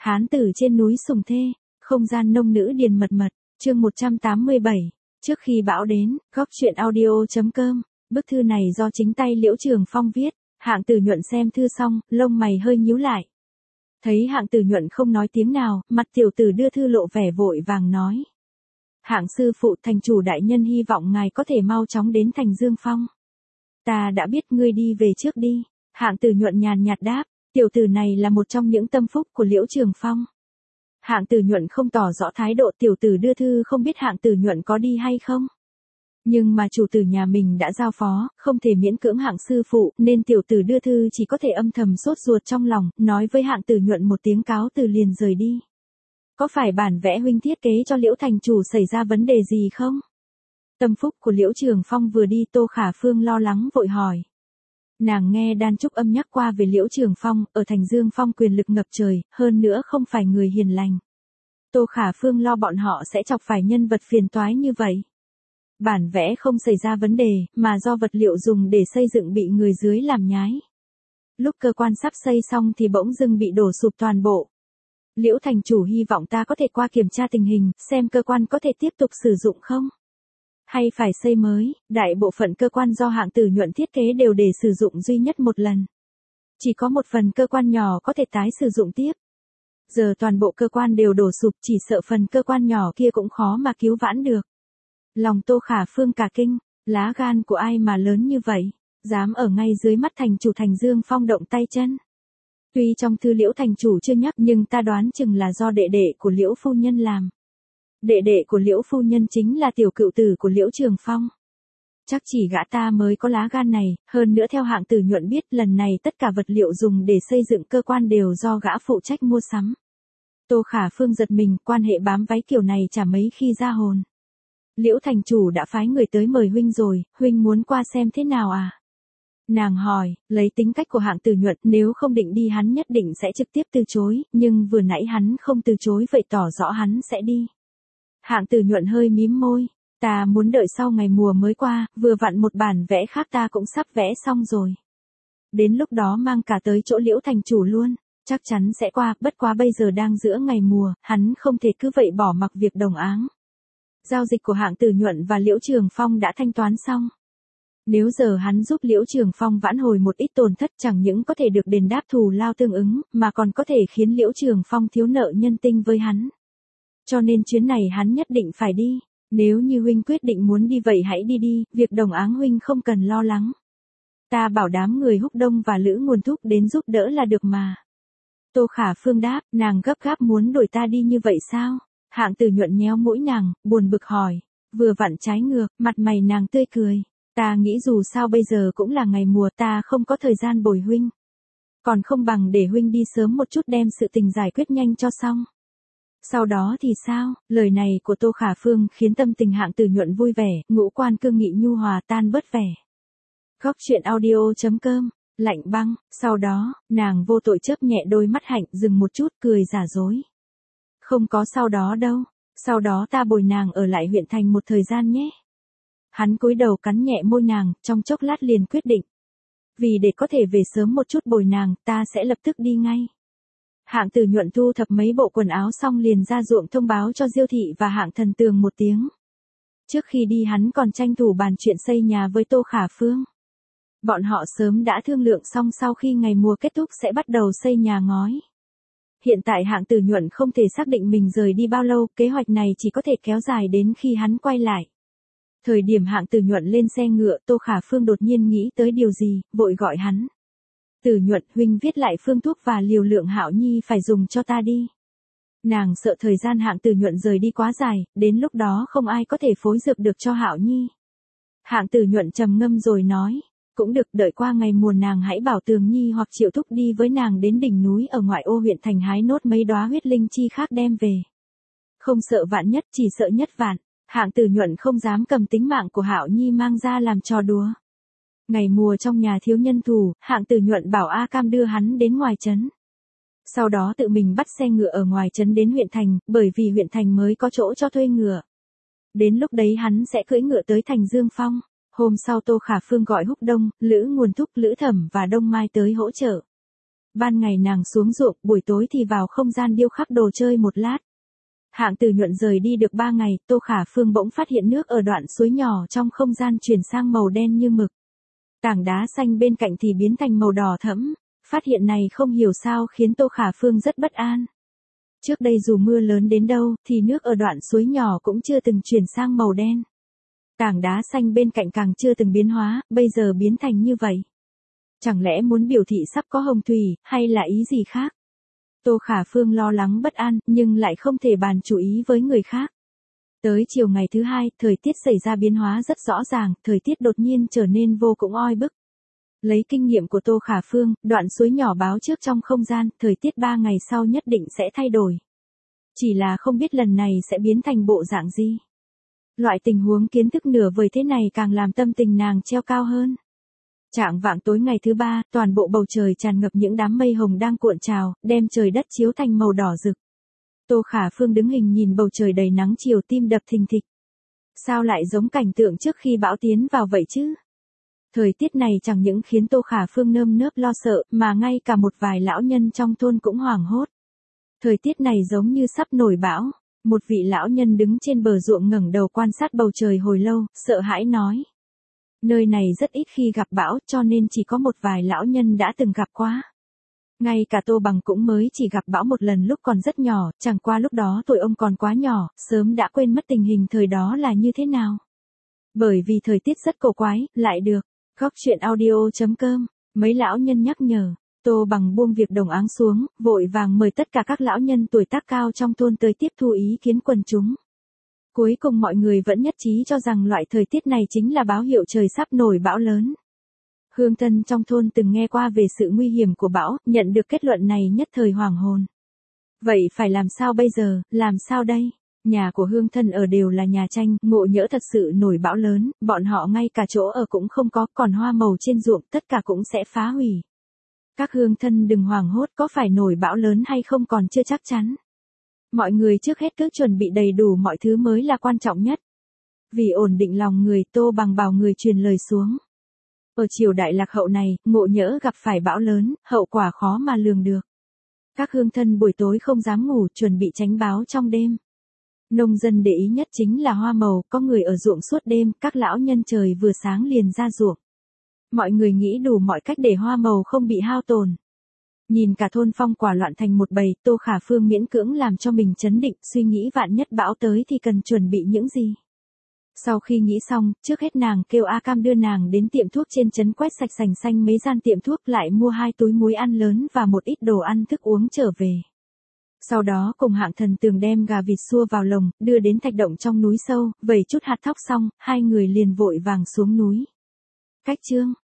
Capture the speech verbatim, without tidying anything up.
Hán tử trên núi Sùng Thê, không gian nông nữ điền mật mật, chương một trăm tám mươi bảy, trước khi bão đến, góc truyện audio.com, bức thư này do chính tay Liễu Trường Phong viết, Hạng Tử Nhuận xem thư xong, lông mày hơi nhíu lại. Thấy Hạng Tử Nhuận không nói tiếng nào, mặt tiểu tử đưa thư lộ vẻ vội vàng nói. Hạng sư phụ, thành chủ đại nhân hy vọng ngài có thể mau chóng đến thành Dương Phong. Ta đã biết, ngươi đi về trước đi. Hạng Tử Nhuận nhàn nhạt đáp, tiểu tử này là một trong những tâm phúc của Liễu Trường Phong. Hạng Tử Nhuận không tỏ rõ thái độ, tiểu tử đưa thư không biết Hạng Tử Nhuận có đi hay không. Nhưng mà chủ tử nhà mình đã giao phó, không thể miễn cưỡng Hạng sư phụ, nên tiểu tử đưa thư chỉ có thể âm thầm sốt ruột trong lòng, nói với Hạng Tử Nhuận một tiếng cáo từ liền rời đi. Có phải bản vẽ huynh thiết kế cho Liễu thành chủ xảy ra vấn đề gì không? Tâm phúc của Liễu Trường Phong vừa đi, Tô Khả Phương lo lắng vội hỏi. Nàng nghe Đan Trúc Âm nhắc qua về Liễu Trường Phong, ở thành Dương Phong quyền lực ngập trời, hơn nữa không phải người hiền lành. Tô Khả Phương lo bọn họ sẽ chọc phải nhân vật phiền toái như vậy. Bản vẽ không xảy ra vấn đề, mà do vật liệu dùng để xây dựng bị người dưới làm nhái. Lúc cơ quan sắp xây xong thì bỗng dưng bị đổ sụp toàn bộ. Liễu thành chủ hy vọng ta có thể qua kiểm tra tình hình, xem cơ quan có thể tiếp tục sử dụng không? Hay phải xây mới, đại bộ phận cơ quan do Hạng Tử Nhuận thiết kế đều để sử dụng duy nhất một lần. Chỉ có một phần cơ quan nhỏ có thể tái sử dụng tiếp. Giờ toàn bộ cơ quan đều đổ sụp, chỉ sợ phần cơ quan nhỏ kia cũng khó mà cứu vãn được. Lòng Tô Khả Phương cả kinh, lá gan của ai mà lớn như vậy, dám ở ngay dưới mắt thành chủ thành Dương Phong động tay chân. Tuy trong thư Liễu thành chủ chưa nhắc, nhưng ta đoán chừng là do đệ đệ của Liễu phu nhân làm. Đệ đệ của Liễu phu nhân chính là tiểu cựu tử của Liễu Trường Phong. Chắc chỉ gã ta mới có lá gan này, hơn nữa theo Hạng Tử Nhuận biết, lần này tất cả vật liệu dùng để xây dựng cơ quan đều do gã phụ trách mua sắm. Tô Khả Phương giật mình, quan hệ bám váy kiểu này chả mấy khi ra hồn. Liễu thành chủ đã phái người tới mời huynh rồi, huynh muốn qua xem thế nào à? Nàng hỏi, lấy tính cách của Hạng Tử Nhuận, nếu không định đi hắn nhất định sẽ trực tiếp từ chối, nhưng vừa nãy hắn không từ chối vậy tỏ rõ hắn sẽ đi. Hạng Tử Nhuận hơi mím môi, ta muốn đợi sau ngày mùa mới qua, vừa vặn một bản vẽ khác ta cũng sắp vẽ xong rồi. Đến lúc đó mang cả tới chỗ Liễu thành chủ luôn, chắc chắn sẽ qua, bất quá bây giờ đang giữa ngày mùa, hắn không thể cứ vậy bỏ mặc việc đồng áng. Giao dịch của Hạng Tử Nhuận và Liễu Trường Phong đã thanh toán xong. Nếu giờ hắn giúp Liễu Trường Phong vãn hồi một ít tổn thất, chẳng những có thể được đền đáp thù lao tương ứng, mà còn có thể khiến Liễu Trường Phong thiếu nợ nhân tình với hắn. Cho nên chuyến này hắn nhất định phải đi. Nếu như huynh quyết định muốn đi vậy hãy đi đi, việc đồng áng huynh không cần lo lắng. Ta bảo đám người Húc Đông và Lữ Nguồn Thúc đến giúp đỡ là được mà. Tô Khả Phương đáp, nàng gấp gáp muốn đuổi ta đi như vậy sao? Hạng Tử Nhuận nhéo mũi nàng, buồn bực hỏi. Vừa vặn trái ngược, mặt mày nàng tươi cười. Ta nghĩ dù sao bây giờ cũng là ngày mùa, ta không có thời gian bồi huynh. Còn không bằng để huynh đi sớm một chút đem sự tình giải quyết nhanh cho xong. Sau đó thì sao? Lời này của Tô Khả Phương khiến tâm tình Hạng Tử Nhuận vui vẻ, ngũ quan cương nghị nhu hòa tan bớt vẻ. Góc truyện audio.com, lạnh băng, sau đó, nàng vô tội chớp nhẹ đôi mắt hạnh, dừng một chút cười giả dối. Không có sau đó đâu, sau đó ta bồi nàng ở lại huyện thành một thời gian nhé. Hắn cúi đầu cắn nhẹ môi nàng, trong chốc lát liền quyết định. Vì để có thể về sớm một chút bồi nàng, ta sẽ lập tức đi ngay. Hạng Tử Nhuận thu thập mấy bộ quần áo xong liền ra ruộng thông báo cho Diêu Thị và Hạng Thần Tường một tiếng. Trước khi đi hắn còn tranh thủ bàn chuyện xây nhà với Tô Khả Phương. Bọn họ sớm đã thương lượng xong sau khi ngày mùa kết thúc sẽ bắt đầu xây nhà ngói. Hiện tại Hạng Tử Nhuận không thể xác định mình rời đi bao lâu, kế hoạch này chỉ có thể kéo dài đến khi hắn quay lại. Thời điểm Hạng Tử Nhuận lên xe ngựa, Tô Khả Phương đột nhiên nghĩ tới điều gì, vội gọi hắn. Tử Nhuận, huynh viết lại phương thuốc và liều lượng Hạo Nhi phải dùng cho ta đi. Nàng sợ thời gian Hạng Tử Nhuận rời đi quá dài, đến lúc đó không ai có thể phối dược được cho Hạo Nhi. Hạng Tử Nhuận trầm ngâm rồi nói, cũng được, đợi qua ngày mùa nàng hãy bảo Tường Nhi hoặc Triệu Thúc đi với nàng đến đỉnh núi ở ngoại ô huyện thành hái nốt mấy đóa huyết linh chi khác đem về. Không sợ vạn nhất, chỉ sợ nhất vạn. Hạng Tử Nhuận không dám cầm tính mạng của Hạo Nhi mang ra làm trò đùa. Ngày mùa trong nhà thiếu nhân thủ, Hạng Tử Nhuận bảo A Cam đưa hắn đến ngoài trấn. Sau đó tự mình bắt xe ngựa ở ngoài trấn đến huyện thành, bởi vì huyện thành mới có chỗ cho thuê ngựa. Đến lúc đấy hắn sẽ cưỡi ngựa tới thành Dương Phong. Hôm sau Tô Khả Phương gọi Húc Đông, Lữ Nguồn Thúc, Lữ Thẩm và Đông Mai tới hỗ trợ. Ban ngày nàng xuống ruộng, buổi tối thì vào không gian điêu khắc đồ chơi một lát. Hạng Tử Nhuận rời đi được ba ngày, Tô Khả Phương bỗng phát hiện nước ở đoạn suối nhỏ trong không gian chuyển sang màu đen như mực. Tảng đá xanh bên cạnh thì biến thành màu đỏ thẫm. Phát hiện này không hiểu sao khiến Tô Khả Phương rất bất an. Trước đây dù mưa lớn đến đâu, thì nước ở đoạn suối nhỏ cũng chưa từng chuyển sang màu đen. Tảng đá xanh bên cạnh càng chưa từng biến hóa, bây giờ biến thành như vậy. Chẳng lẽ muốn biểu thị sắp có hồng thủy, hay là ý gì khác? Tô Khả Phương lo lắng bất an, nhưng lại không thể bàn chú ý với người khác. Tới chiều ngày thứ hai, thời tiết xảy ra biến hóa rất rõ ràng, thời tiết đột nhiên trở nên vô cùng oi bức. Lấy kinh nghiệm của Tô Khả Phương, đoạn suối nhỏ báo trước trong không gian, thời tiết ba ngày sau nhất định sẽ thay đổi. Chỉ là không biết lần này sẽ biến thành bộ dạng gì. Loại tình huống kiến thức nửa vời thế này càng làm tâm tình nàng treo cao hơn. Chạng vạng tối ngày thứ ba, toàn bộ bầu trời tràn ngập những đám mây hồng đang cuộn trào, đem trời đất chiếu thành màu đỏ rực. Tô Khả Phương đứng hình nhìn bầu trời đầy nắng chiều, tim đập thình thịch. Sao lại giống cảnh tượng trước khi bão tiến vào vậy chứ? Thời tiết này chẳng những khiến Tô Khả Phương nơm nớp lo sợ, mà ngay cả một vài lão nhân trong thôn cũng hoảng hốt. Thời tiết này giống như sắp nổi bão. Một vị lão nhân đứng trên bờ ruộng ngẩng đầu quan sát bầu trời hồi lâu, sợ hãi nói. Nơi này rất ít khi gặp bão, cho nên chỉ có một vài lão nhân đã từng gặp qua. Ngay cả Tô Bằng cũng mới chỉ gặp bão một lần lúc còn rất nhỏ, chẳng qua lúc đó tuổi ông còn quá nhỏ, sớm đã quên mất tình hình thời đó là như thế nào. Bởi vì thời tiết rất cổ quái, lại được. Góc truyện audio chấm com, mấy lão nhân nhắc nhở. Tô Bằng buông việc đồng áng xuống, vội vàng mời tất cả các lão nhân tuổi tác cao trong thôn tới tiếp thu ý kiến quần chúng. Cuối cùng mọi người vẫn nhất trí cho rằng loại thời tiết này chính là báo hiệu trời sắp nổi bão lớn. Hương thân trong thôn từng nghe qua về sự nguy hiểm của bão, nhận được kết luận này nhất thời hoàng hồn. Vậy phải làm sao bây giờ, làm sao đây? Nhà của hương thân ở đều là nhà tranh, ngộ nhỡ thật sự nổi bão lớn, bọn họ ngay cả chỗ ở cũng không có, còn hoa màu trên ruộng tất cả cũng sẽ phá hủy. Các hương thân đừng hoảng hốt, có phải nổi bão lớn hay không còn chưa chắc chắn. Mọi người trước hết cứ chuẩn bị đầy đủ mọi thứ mới là quan trọng nhất. Vì ổn định lòng người, Tô Bằng bảo người truyền lời xuống. Ở triều đại lạc hậu này, ngộ nhỡ gặp phải bão lớn, hậu quả khó mà lường được. Các hương thân buổi tối không dám ngủ, chuẩn bị tránh bão trong đêm. Nông dân để ý nhất chính là hoa màu, có người ở ruộng suốt đêm, các lão nhân trời vừa sáng liền ra ruộng. Mọi người nghĩ đủ mọi cách để hoa màu không bị hao tổn. Nhìn cả thôn phong quả loạn thành một bầy, Tô Khả Phương miễn cưỡng làm cho mình trấn định, suy nghĩ vạn nhất bão tới thì cần chuẩn bị những gì. Sau khi nghĩ xong, trước hết nàng kêu A Cam đưa nàng đến tiệm thuốc trên trấn quét sạch sành xanh mấy gian tiệm thuốc, lại mua hai túi muối ăn lớn và một ít đồ ăn thức uống trở về. Sau đó cùng Hạng Thần Tường đem gà vịt xua vào lồng, đưa đến thạch động trong núi sâu, vẩy chút hạt thóc xong, hai người liền vội vàng xuống núi. Cách chương